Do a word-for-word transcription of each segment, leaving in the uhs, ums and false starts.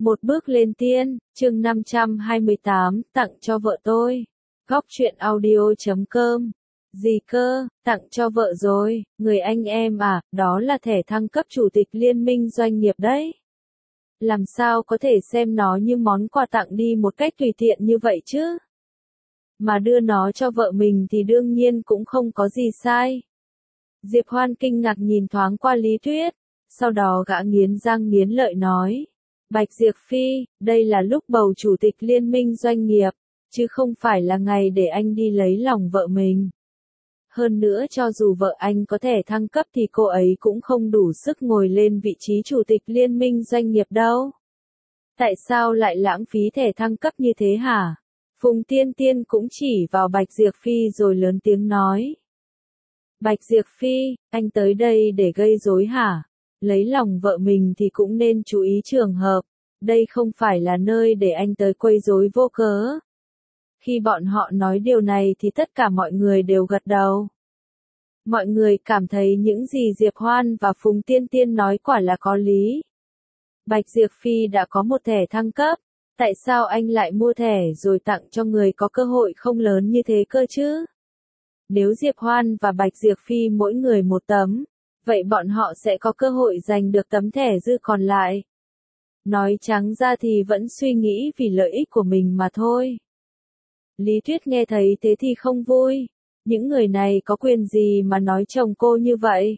Một bước lên tiên, chương năm trăm hai mươi tám, tặng cho vợ tôi. Góc truyện audio chấm com. Gì cơ, tặng cho vợ rồi, người anh em à, đó là thẻ thăng cấp chủ tịch liên minh doanh nghiệp đấy. Làm sao có thể xem nó như món quà tặng đi một cách tùy tiện như vậy chứ? Mà đưa nó cho vợ mình thì đương nhiên cũng không có gì sai. Diệp Hoan kinh ngạc nhìn thoáng qua Lý Tuyết, sau đó gã nghiến răng nghiến lợi nói. Bạch Diệp Phi, đây là lúc bầu chủ tịch liên minh doanh nghiệp, chứ không phải là ngày để anh đi lấy lòng vợ mình. Hơn nữa cho dù vợ anh có thể thăng cấp thì cô ấy cũng không đủ sức ngồi lên vị trí chủ tịch liên minh doanh nghiệp đâu. Tại sao lại lãng phí thẻ thăng cấp như thế hả? Phùng Tiên Tiên cũng chỉ vào Bạch Diệp Phi rồi lớn tiếng nói. Bạch Diệp Phi, anh tới đây để gây rối hả? Lấy lòng vợ mình thì cũng nên chú ý trường hợp, đây không phải là nơi để anh tới quấy rối vô cớ. Khi bọn họ nói điều này thì tất cả mọi người đều gật đầu. Mọi người cảm thấy những gì Diệp Hoan và Phùng Tiên Tiên nói quả là có lý. Bạch Diệp Phi đã có một thẻ thăng cấp, tại sao anh lại mua thẻ rồi tặng cho người có cơ hội không lớn như thế cơ chứ? Nếu Diệp Hoan và Bạch Diệp Phi mỗi người một tấm, vậy bọn họ sẽ có cơ hội giành được tấm thẻ dư còn lại. Nói trắng ra thì vẫn suy nghĩ vì lợi ích của mình mà thôi. Lý Tuyết nghe thấy thế thì không vui. Những người này có quyền gì mà nói chồng cô như vậy?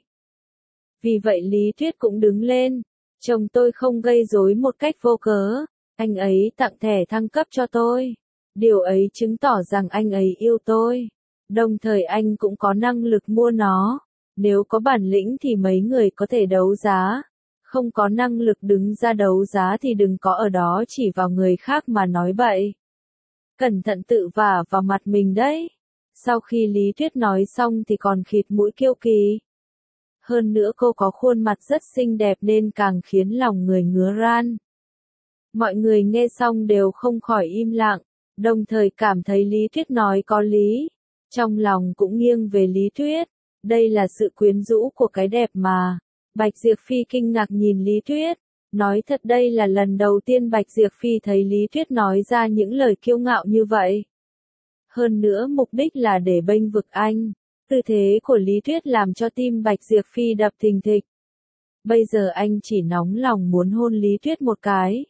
Vì vậy Lý Tuyết cũng đứng lên. Chồng tôi không gây rối một cách vô cớ. Anh ấy tặng thẻ thăng cấp cho tôi. Điều ấy chứng tỏ rằng anh ấy yêu tôi. Đồng thời anh cũng có năng lực mua nó. Nếu có bản lĩnh thì mấy người có thể đấu giá. Không có năng lực đứng ra đấu giá thì đừng có ở đó chỉ vào người khác mà nói bậy. Cẩn thận tự vả vào mặt mình đấy. Sau khi Lý Tuyết nói xong thì còn khịt mũi kiêu kỳ. Hơn nữa cô có khuôn mặt rất xinh đẹp nên càng khiến lòng người ngứa ran. Mọi người nghe xong đều không khỏi im lặng, đồng thời cảm thấy Lý Tuyết nói có lý. Trong lòng cũng nghiêng về Lý Tuyết. Đây là sự quyến rũ của cái đẹp mà. Bạch Diệp Phi kinh ngạc nhìn Lý Tuyết. Nói thật đây là lần đầu tiên Bạch Diệp Phi thấy Lý Tuyết nói ra những lời kiêu ngạo như vậy. Hơn nữa mục đích là để bênh vực anh. Tư thế của Lý Tuyết làm cho tim Bạch Diệp Phi đập thình thịch. Bây giờ anh chỉ nóng lòng muốn hôn Lý Tuyết một cái.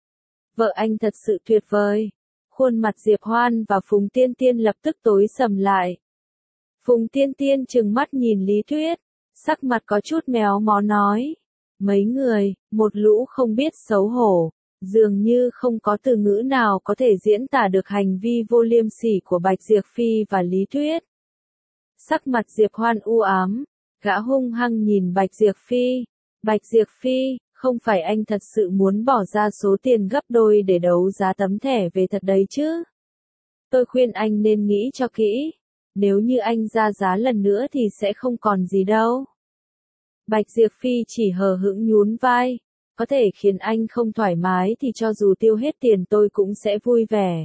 Vợ anh thật sự tuyệt vời. Khuôn mặt Diệp Hoan và Phùng Tiên Tiên lập tức tối sầm lại. Phùng Tiên Tiên trừng mắt nhìn Lý Tuyết, sắc mặt có chút méo mó nói. Mấy người, một lũ không biết xấu hổ, dường như không có từ ngữ nào có thể diễn tả được hành vi vô liêm sỉ của Bạch Diệp Phi và Lý Tuyết. Sắc mặt Diệp Hoan u ám, gã hung hăng nhìn Bạch Diệp Phi. Bạch Diệp Phi, không phải anh thật sự muốn bỏ ra số tiền gấp đôi để đấu giá tấm thẻ về thật đấy chứ? Tôi khuyên anh nên nghĩ cho kỹ. Nếu như anh ra giá lần nữa thì sẽ không còn gì đâu. Bạch Diệp Phi chỉ hờ hững nhún vai. Có thể khiến anh không thoải mái thì cho dù tiêu hết tiền tôi cũng sẽ vui vẻ.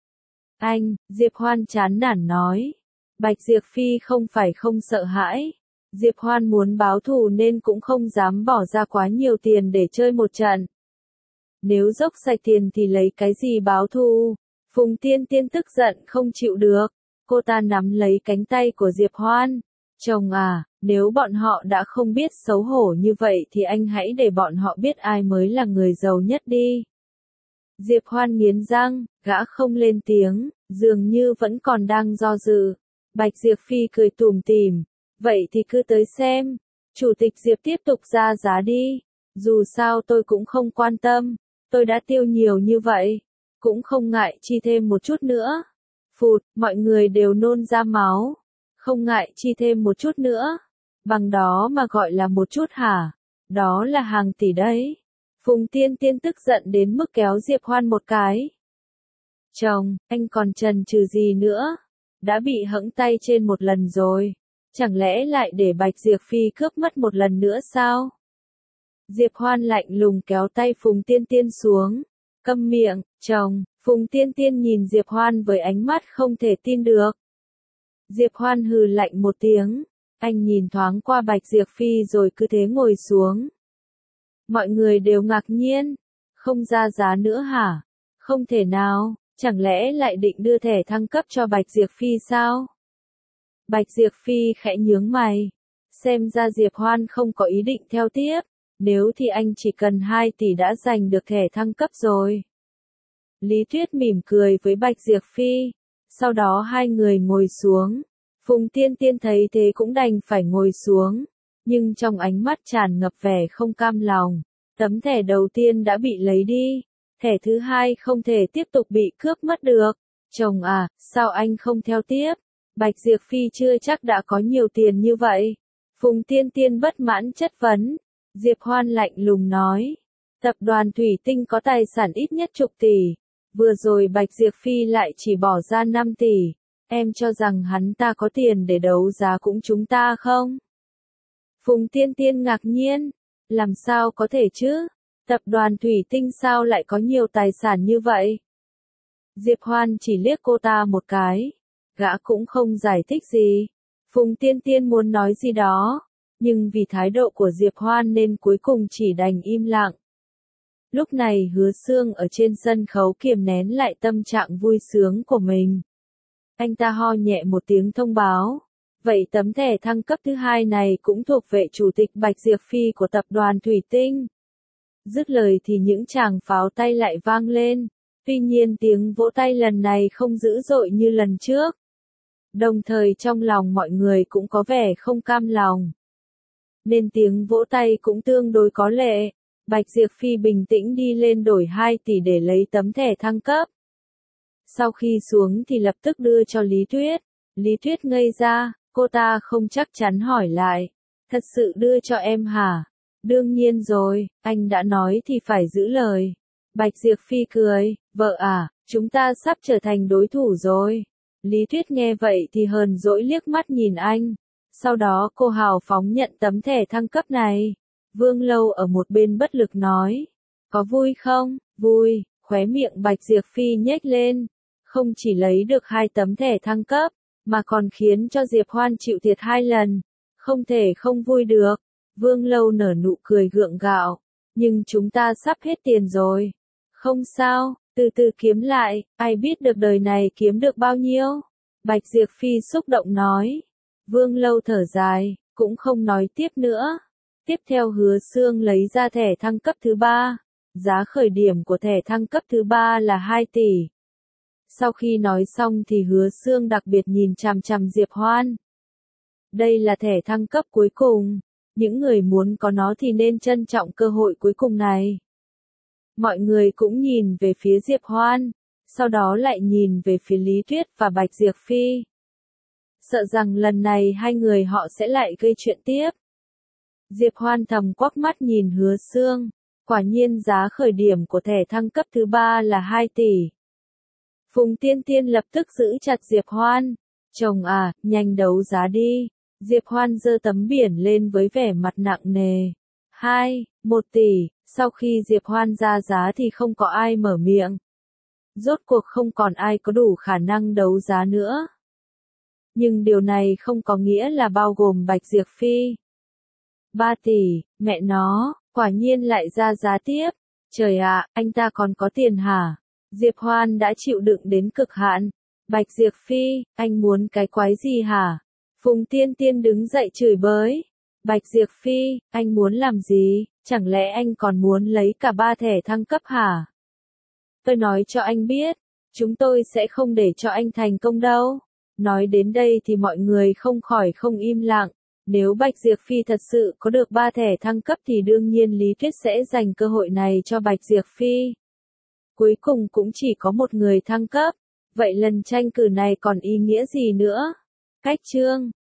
Anh, Diệp Hoan chán nản nói. Bạch Diệp Phi không phải không sợ hãi. Diệp Hoan muốn báo thù nên cũng không dám bỏ ra quá nhiều tiền để chơi một trận. Nếu dốc sạch tiền thì lấy cái gì báo thù? Phùng Tiên Tiên tức giận không chịu được. Cô ta nắm lấy cánh tay của Diệp Hoan. Chồng à, nếu bọn họ đã không biết xấu hổ như vậy thì anh hãy để bọn họ biết ai mới là người giàu nhất đi. Diệp Hoan nghiến răng, gã không lên tiếng, dường như vẫn còn đang do dự. Bạch Diệp Phi cười tủm tỉm, vậy thì cứ tới xem. Chủ tịch Diệp tiếp tục ra giá đi. Dù sao tôi cũng không quan tâm, tôi đã tiêu nhiều như vậy, cũng không ngại chi thêm một chút nữa. Phụt, mọi người đều nôn ra máu. Không ngại chi thêm một chút nữa. Bằng đó mà gọi là một chút hả? Đó là hàng tỷ đấy. Phùng Tiên Tiên tức giận đến mức kéo Diệp Hoan một cái. Chồng, anh còn chần chừ gì nữa? Đã bị hẫng tay trên một lần rồi. Chẳng lẽ lại để Bạch Diệp Phi cướp mất một lần nữa sao? Diệp Hoan lạnh lùng kéo tay Phùng Tiên Tiên xuống. Câm miệng, chồng. Phùng Tiên Tiên nhìn Diệp Hoan với ánh mắt không thể tin được. Diệp Hoan hừ lạnh một tiếng. Anh nhìn thoáng qua Bạch Diệp Phi rồi cứ thế ngồi xuống. Mọi người đều ngạc nhiên. không ra giá nữa hả? Không thể nào, chẳng lẽ lại định đưa thẻ thăng cấp cho Bạch Diệp Phi sao? Bạch Diệp Phi khẽ nhướng mày. Xem ra Diệp Hoan không có ý định theo tiếp, nếu thì anh chỉ cần hai tỷ đã giành được thẻ thăng cấp rồi. Lý Tuyết mỉm cười với Bạch Diệp Phi, sau đó hai người ngồi xuống. Phùng Tiên Tiên thấy thế cũng đành phải ngồi xuống, nhưng trong ánh mắt tràn ngập vẻ không cam lòng. Tấm thẻ đầu tiên đã bị lấy đi, thẻ thứ hai không thể tiếp tục bị cướp mất được. Chồng à, sao anh không theo tiếp? Bạch Diệp Phi chưa chắc đã có nhiều tiền như vậy. Phùng Tiên Tiên bất mãn chất vấn. Diệp Hoan lạnh lùng nói, tập đoàn Thủy Tinh có tài sản ít nhất chục tỷ. Vừa rồi Bạch Diệp Phi lại chỉ bỏ ra năm tỷ. Em cho rằng hắn ta có tiền để đấu giá cũng chúng ta không? Phùng Tiên Tiên ngạc nhiên. Làm sao có thể chứ? Tập đoàn Thủy Tinh sao lại có nhiều tài sản như vậy? Diệp Hoan chỉ liếc cô ta một cái. Gã cũng không giải thích gì. Phùng Tiên Tiên muốn nói gì đó, nhưng vì thái độ của Diệp Hoan nên cuối cùng chỉ đành im lặng. Lúc này Hứa Xương ở trên sân khấu kiềm nén lại tâm trạng vui sướng của mình. Anh ta ho nhẹ một tiếng thông báo. Vậy tấm thẻ thăng cấp thứ hai này cũng thuộc về Chủ tịch Bạch Diệp Phi của tập đoàn Thủy Tinh. Dứt lời thì những tràng pháo tay lại vang lên. Tuy nhiên tiếng vỗ tay lần này không dữ dội như lần trước. Đồng thời trong lòng mọi người cũng có vẻ không cam lòng. Nên tiếng vỗ tay cũng tương đối có lệ. Bạch Diệp Phi bình tĩnh đi lên đổi hai tỷ để lấy tấm thẻ thăng cấp. Sau khi xuống thì lập tức đưa cho Lý Tuyết. Lý Tuyết ngây ra, cô ta không chắc chắn hỏi lại. Thật sự đưa cho em hả? Đương nhiên rồi, anh đã nói thì phải giữ lời. Bạch Diệp Phi cười, vợ à, chúng ta sắp trở thành đối thủ rồi. Lý Tuyết nghe vậy thì hờn dỗi liếc mắt nhìn anh. Sau đó cô hào phóng nhận tấm thẻ thăng cấp này. Vương Lâu ở một bên bất lực nói. Có vui không? Vui, khóe miệng Bạch Diệp Phi nhếch lên. Không chỉ lấy được hai tấm thẻ thăng cấp, mà còn khiến cho Diệp Hoan chịu thiệt hai lần. Không thể không vui được. Vương Lâu nở nụ cười gượng gạo. Nhưng chúng ta sắp hết tiền rồi. Không sao, từ từ kiếm lại, ai biết được đời này kiếm được bao nhiêu. Bạch Diệp Phi xúc động nói. Vương Lâu thở dài, cũng không nói tiếp nữa. Tiếp theo Hứa Xương lấy ra thẻ thăng cấp thứ ba. Giá khởi điểm của thẻ thăng cấp thứ ba là hai tỷ. Sau khi nói xong thì Hứa Xương đặc biệt nhìn chằm chằm Diệp Hoan. Đây là thẻ thăng cấp cuối cùng. Những người muốn có nó thì nên trân trọng cơ hội cuối cùng này. Mọi người cũng nhìn về phía Diệp Hoan, sau đó lại nhìn về phía Lý Tuyết và Bạch Diệp Phi. Sợ rằng lần này hai người họ sẽ lại gây chuyện tiếp. Diệp Hoan thầm quắc mắt nhìn Hứa Xương. Quả nhiên giá khởi điểm của thẻ thăng cấp thứ ba là hai tỷ. Phùng Tiên Tiên lập tức giữ chặt Diệp Hoan. Chồng à, nhanh đấu giá đi. Diệp Hoan giơ tấm biển lên với vẻ mặt nặng nề. Hai, một tỷ. Sau khi Diệp Hoan ra giá thì không có ai mở miệng. Rốt cuộc không còn ai có đủ khả năng đấu giá nữa. Nhưng điều này không có nghĩa là bao gồm Bạch Diệp Phi. Ba tỷ, mẹ nó, quả nhiên lại ra giá tiếp. Trời ạ, anh ta còn có tiền hả? Diệp Hoan đã chịu đựng đến cực hạn. Bạch Diệp Phi, anh muốn cái quái gì hả? Phùng Tiên Tiên đứng dậy chửi bới. Bạch Diệp Phi, anh muốn làm gì? Chẳng lẽ anh còn muốn lấy cả ba thẻ thăng cấp hả? Tôi nói cho anh biết, chúng tôi sẽ không để cho anh thành công đâu. Nói đến đây thì mọi người không khỏi không im lặng. Nếu Bạch Diệp Phi thật sự có được ba thẻ thăng cấp thì đương nhiên Lý Tuyết sẽ dành cơ hội này cho Bạch Diệp Phi. Cuối cùng cũng chỉ có một người thăng cấp. Vậy lần tranh cử này còn ý nghĩa gì nữa? Cách chương